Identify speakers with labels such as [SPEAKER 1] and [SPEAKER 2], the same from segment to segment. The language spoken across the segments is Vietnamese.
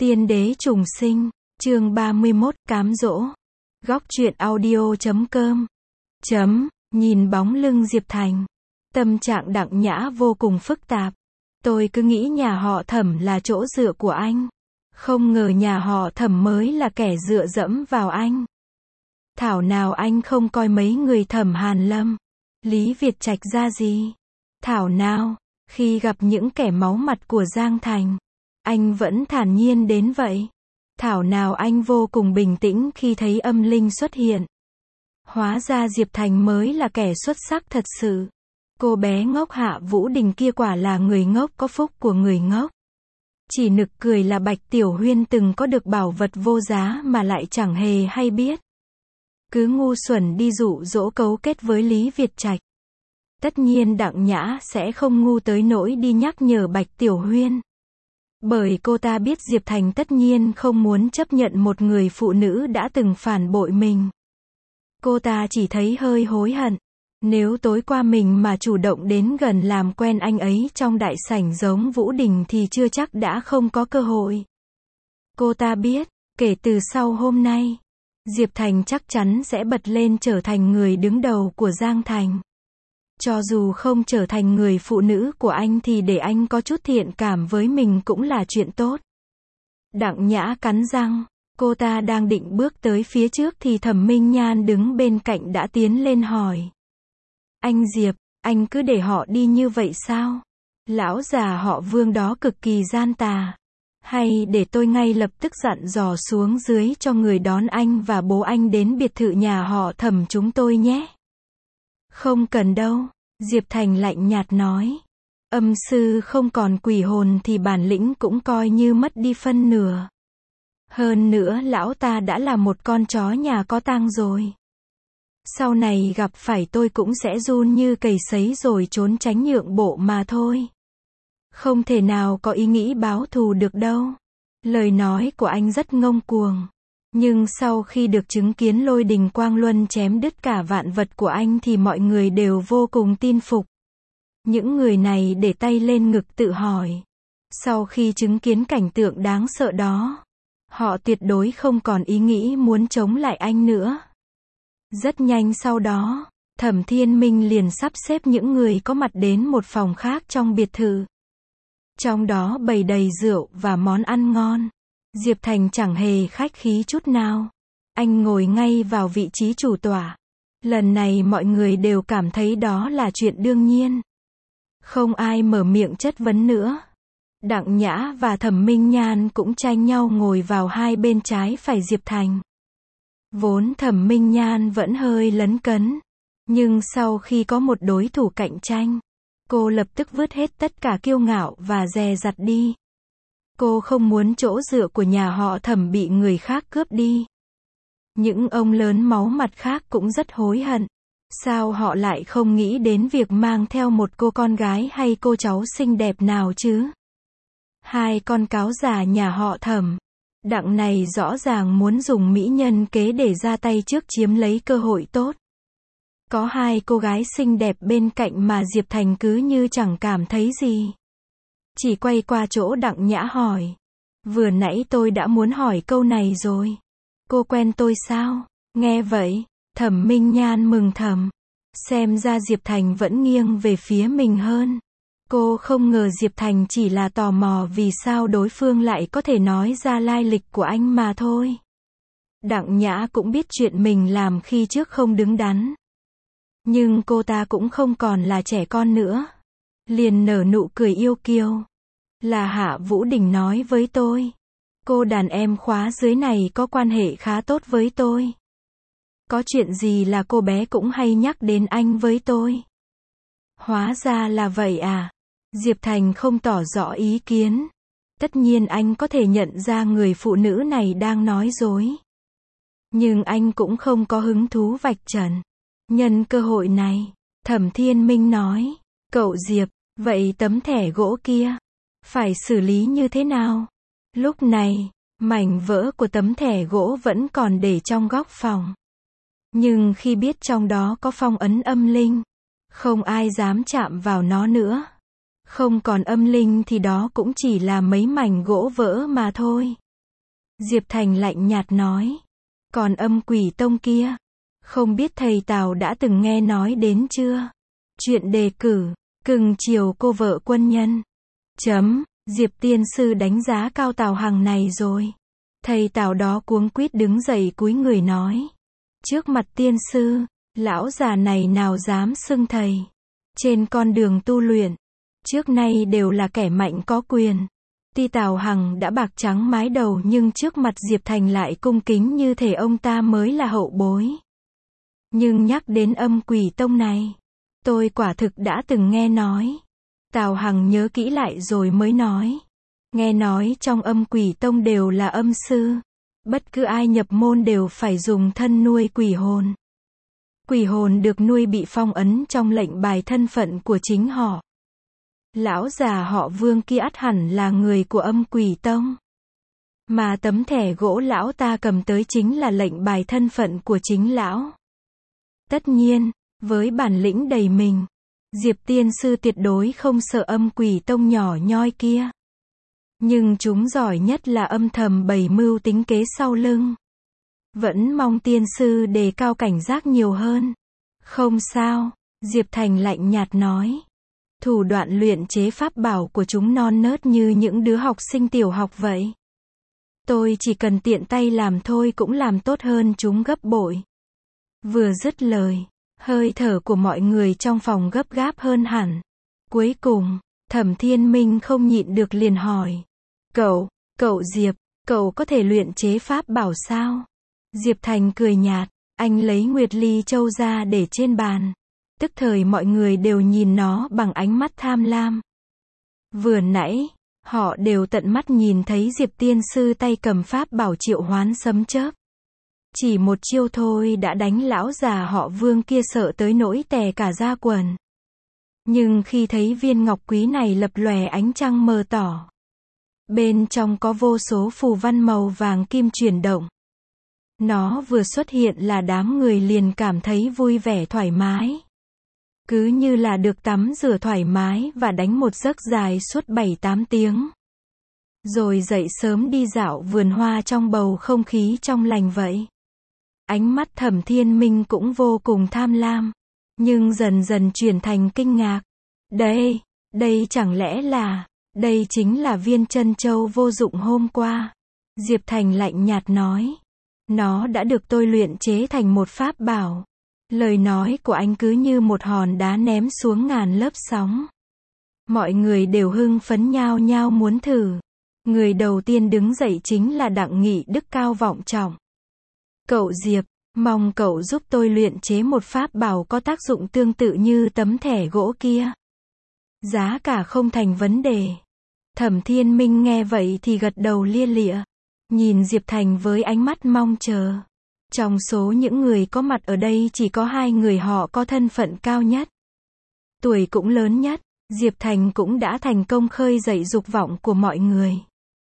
[SPEAKER 1] Tiên đế trùng sinh, chương 31, cám dỗ. Góc truyện audio.com. Nhìn bóng lưng Diệp Thành. Tâm trạng Đặng Nhã vô cùng phức tạp. Tôi cứ nghĩ nhà họ Thẩm là chỗ dựa của anh. Không ngờ nhà họ Thẩm mới là kẻ dựa dẫm vào anh. Thảo nào anh không coi mấy người Thẩm Hàn Lâm, Lý Việt Trạch ra gì. Thảo nào, khi gặp những kẻ máu mặt của Giang Thành, anh vẫn thản nhiên đến vậy. Thảo nào anh vô cùng bình tĩnh khi thấy âm linh xuất hiện. Hóa ra Diệp Thành mới là kẻ xuất sắc thật sự. Cô bé ngốc Hạ Vũ Đình kia quả là người ngốc có phúc của người ngốc. Chỉ nực cười là Bạch Tiểu Huyên từng có được bảo vật vô giá mà lại chẳng hề hay biết. Cứ ngu xuẩn đi dụ dỗ cấu kết với Lý Việt Trạch. Tất nhiên Đặng Nhã sẽ không ngu tới nỗi đi nhắc nhở Bạch Tiểu Huyên. Bởi cô ta biết Diệp Thành tất nhiên không muốn chấp nhận một người phụ nữ đã từng phản bội mình. Cô ta chỉ thấy hơi hối hận. Nếu tối qua mình mà chủ động đến gần làm quen anh ấy trong đại sảnh giống Vũ Đình thì chưa chắc đã không có cơ hội. Cô ta biết, kể từ sau hôm nay, Diệp Thành chắc chắn sẽ bật lên trở thành người đứng đầu của Giang Thành. Cho dù không trở thành người phụ nữ của anh thì để anh có chút thiện cảm với mình cũng là chuyện tốt. Đặng Nhã cắn răng, cô ta đang định bước tới phía trước thì Thẩm Minh Nhan đứng bên cạnh đã tiến lên hỏi. Anh Diệp, anh cứ để họ đi như vậy sao? Lão già họ Vương đó cực kỳ gian tà. Hay để tôi ngay lập tức dặn dò xuống dưới cho người đón anh và bố anh đến biệt thự nhà họ Thẩm chúng tôi nhé. Không cần đâu, Diệp Thành lạnh nhạt nói. Âm sư không còn quỷ hồn thì bản lĩnh cũng coi như mất đi phân nửa. Hơn nữa lão ta đã là một con chó nhà có tang rồi. Sau này gặp phải tôi cũng sẽ run như cầy sấy rồi trốn tránh nhượng bộ mà thôi. Không thể nào có ý nghĩ báo thù được đâu. Lời nói của anh rất ngông cuồng. Nhưng sau khi được chứng kiến Lôi Đình Quang Luân chém đứt cả vạn vật của anh thì mọi người đều vô cùng tin phục. Những người này để tay lên ngực tự hỏi. Sau khi chứng kiến cảnh tượng đáng sợ đó, họ tuyệt đối không còn ý nghĩ muốn chống lại anh nữa. Rất nhanh sau đó, Thẩm Thiên Minh liền sắp xếp những người có mặt đến một phòng khác trong biệt thự. Trong đó bày đầy rượu và món ăn ngon. Diệp Thành chẳng hề khách khí chút nào. Anh ngồi ngay vào vị trí chủ tọa. Lần này mọi người đều cảm thấy đó là chuyện đương nhiên. Không ai mở miệng chất vấn nữa. Đặng Nhã và Thẩm Minh Nhan cũng tranh nhau ngồi vào hai bên trái phải Diệp Thành. Vốn Thẩm Minh Nhan vẫn hơi lấn cấn. Nhưng sau khi có một đối thủ cạnh tranh, cô lập tức vứt hết tất cả kiêu ngạo và dè dặt đi. Cô không muốn chỗ dựa của nhà họ Thẩm bị người khác cướp đi. Những ông lớn máu mặt khác cũng rất hối hận. Sao họ lại không nghĩ đến việc mang theo một cô con gái hay cô cháu xinh đẹp nào chứ? Hai con cáo già nhà họ Thẩm. Đặng này rõ ràng muốn dùng mỹ nhân kế để ra tay trước chiếm lấy cơ hội tốt. Có hai cô gái xinh đẹp bên cạnh mà Diệp Thành cứ như chẳng cảm thấy gì. Chỉ quay qua chỗ Đặng Nhã hỏi. Vừa nãy tôi đã muốn hỏi câu này rồi. Cô quen tôi sao? Nghe vậy, Thẩm Minh Nhan mừng thầm. Xem ra Diệp Thành vẫn nghiêng về phía mình hơn. Cô không ngờ Diệp Thành chỉ là tò mò vì sao đối phương lại có thể nói ra lai lịch của anh mà thôi. Đặng Nhã cũng biết chuyện mình làm khi trước không đứng đắn. Nhưng cô ta cũng không còn là trẻ con nữa. Liền nở nụ cười yêu kiêu. Là Hạ Vũ Đình nói với tôi. Cô đàn em khóa dưới này có quan hệ khá tốt với tôi. Có chuyện gì là cô bé cũng hay nhắc đến anh với tôi. Hóa ra là vậy à? Diệp Thành không tỏ rõ ý kiến. Tất nhiên anh có thể nhận ra người phụ nữ này đang nói dối. Nhưng anh cũng không có hứng thú vạch trần. Nhân cơ hội này, Thẩm Thiên Minh nói. Cậu Diệp, vậy tấm thẻ gỗ kia, phải xử lý như thế nào? Lúc này, mảnh vỡ của tấm thẻ gỗ vẫn còn để trong góc phòng. Nhưng khi biết trong đó có phong ấn âm linh, không ai dám chạm vào nó nữa. Không còn âm linh thì đó cũng chỉ là mấy mảnh gỗ vỡ mà thôi. Diệp Thành lạnh nhạt nói. Còn Âm Quỷ Tông kia, không biết thầy Tào đã từng nghe nói đến chưa? Chuyện đề cử, cưng chiều cô vợ quân nhân. Diệp tiên sư đánh giá cao Tào Hằng này rồi. Thầy Tào đó cuống quýt đứng dậy cúi người nói. Trước mặt tiên sư, lão già này nào dám xưng thầy. Trên con đường tu luyện, trước nay đều là kẻ mạnh có quyền. Tuy Tào Hằng đã bạc trắng mái đầu nhưng trước mặt Diệp Thành lại cung kính như thể ông ta mới là hậu bối. Nhưng nhắc đến Âm Quỷ Tông này, tôi quả thực đã từng nghe nói. Tào Hằng nhớ kỹ lại rồi mới nói. Nghe nói trong Âm Quỷ Tông đều là âm sư. Bất cứ ai nhập môn đều phải dùng thân nuôi quỷ hồn. Quỷ hồn được nuôi bị phong ấn trong lệnh bài thân phận của chính họ. Lão già họ Vương kia ắt hẳn là người của Âm Quỷ Tông. Mà tấm thẻ gỗ lão ta cầm tới chính là lệnh bài thân phận của chính lão. Tất nhiên, với bản lĩnh đầy mình, Diệp tiên sư tuyệt đối không sợ Âm Quỷ Tông nhỏ nhoi kia. Nhưng chúng giỏi nhất là âm thầm bày mưu tính kế sau lưng. Vẫn mong tiên sư đề cao cảnh giác nhiều hơn. Không sao, Diệp Thành lạnh nhạt nói. Thủ đoạn luyện chế pháp bảo của chúng non nớt như những đứa học sinh tiểu học vậy. Tôi chỉ cần tiện tay làm thôi cũng làm tốt hơn chúng gấp bội. Vừa dứt lời, hơi thở của mọi người trong phòng gấp gáp hơn hẳn. Cuối cùng, Thẩm Thiên Minh không nhịn được liền hỏi. Cậu Diệp, cậu có thể luyện chế pháp bảo sao? Diệp Thành cười nhạt, anh lấy Nguyệt Ly Châu ra để trên bàn. Tức thời mọi người đều nhìn nó bằng ánh mắt tham lam. Vừa nãy, họ đều tận mắt nhìn thấy Diệp tiên sư tay cầm pháp bảo triệu hoán sấm chớp. Chỉ một chiêu thôi đã đánh lão già họ Vương kia sợ tới nỗi tè cả da quần. Nhưng khi thấy viên ngọc quý này lập lòe ánh trăng mờ tỏ, bên trong có vô số phù văn màu vàng kim chuyển động. Nó vừa xuất hiện là đám người liền cảm thấy vui vẻ thoải mái. Cứ như là được tắm rửa thoải mái và đánh một giấc dài suốt 7-8 tiếng. Rồi dậy sớm đi dạo vườn hoa trong bầu không khí trong lành vậy. Ánh mắt Thẩm Thiên Minh cũng vô cùng tham lam. Nhưng dần dần chuyển thành kinh ngạc. Đây chẳng lẽ là, đây chính là viên chân châu vô dụng hôm qua. Diệp Thành lạnh nhạt nói. Nó đã được tôi luyện chế thành một pháp bảo. Lời nói của anh cứ như một hòn đá ném xuống ngàn lớp sóng. Mọi người đều hưng phấn nhao nhao muốn thử. Người đầu tiên đứng dậy chính là Đặng Nghị Đức cao vọng trọng. Cậu Diệp, mong cậu giúp tôi luyện chế một pháp bảo có tác dụng tương tự như tấm thẻ gỗ kia. Giá cả không thành vấn đề. Thẩm Thiên Minh nghe vậy thì gật đầu lia lịa. Nhìn Diệp Thành với ánh mắt mong chờ. Trong số những người có mặt ở đây chỉ có 2 người họ có thân phận cao nhất. Tuổi cũng lớn nhất, Diệp Thành cũng đã thành công khơi dậy dục vọng của mọi người.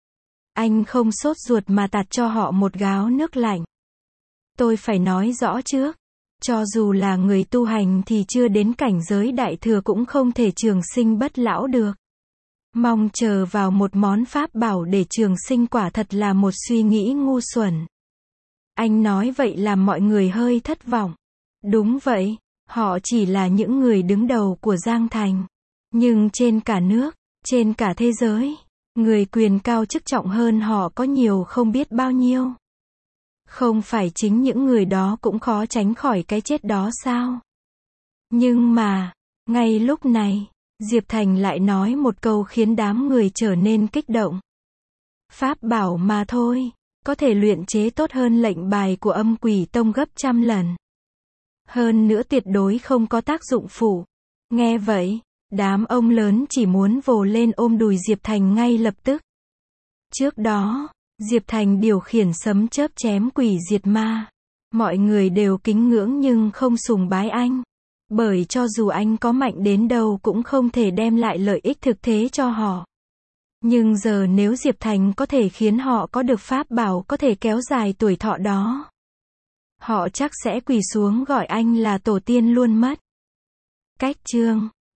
[SPEAKER 1] Anh không sốt ruột mà tạt cho họ một gáo nước lạnh. Tôi phải nói rõ trước. Cho dù là người tu hành thì chưa đến cảnh giới đại thừa cũng không thể trường sinh bất lão được. Mong chờ vào một món pháp bảo để trường sinh quả thật là một suy nghĩ ngu xuẩn. Anh nói vậy làm mọi người hơi thất vọng. Đúng vậy, họ chỉ là những người đứng đầu của Giang Thành. Nhưng trên cả nước, trên cả thế giới, người quyền cao chức trọng hơn họ có nhiều không biết bao nhiêu. Không phải chính những người đó cũng khó tránh khỏi cái chết đó sao? Nhưng mà, ngay lúc này, Diệp Thành lại nói một câu khiến đám người trở nên kích động. Pháp bảo mà thôi, có thể luyện chế tốt hơn lệnh bài của Âm Quỷ Tông gấp 100 lần. Hơn nữa tuyệt đối không có tác dụng phụ. Nghe vậy, đám ông lớn chỉ muốn vồ lên ôm đùi Diệp Thành ngay lập tức. Trước đó, Diệp Thành điều khiển sấm chớp chém quỷ diệt ma. Mọi người đều kính ngưỡng nhưng không sùng bái anh. Bởi cho dù anh có mạnh đến đâu cũng không thể đem lại lợi ích thực tế cho họ. Nhưng giờ nếu Diệp Thành có thể khiến họ có được pháp bảo có thể kéo dài tuổi thọ đó, họ chắc sẽ quỳ xuống gọi anh là tổ tiên luôn mất. Cách chương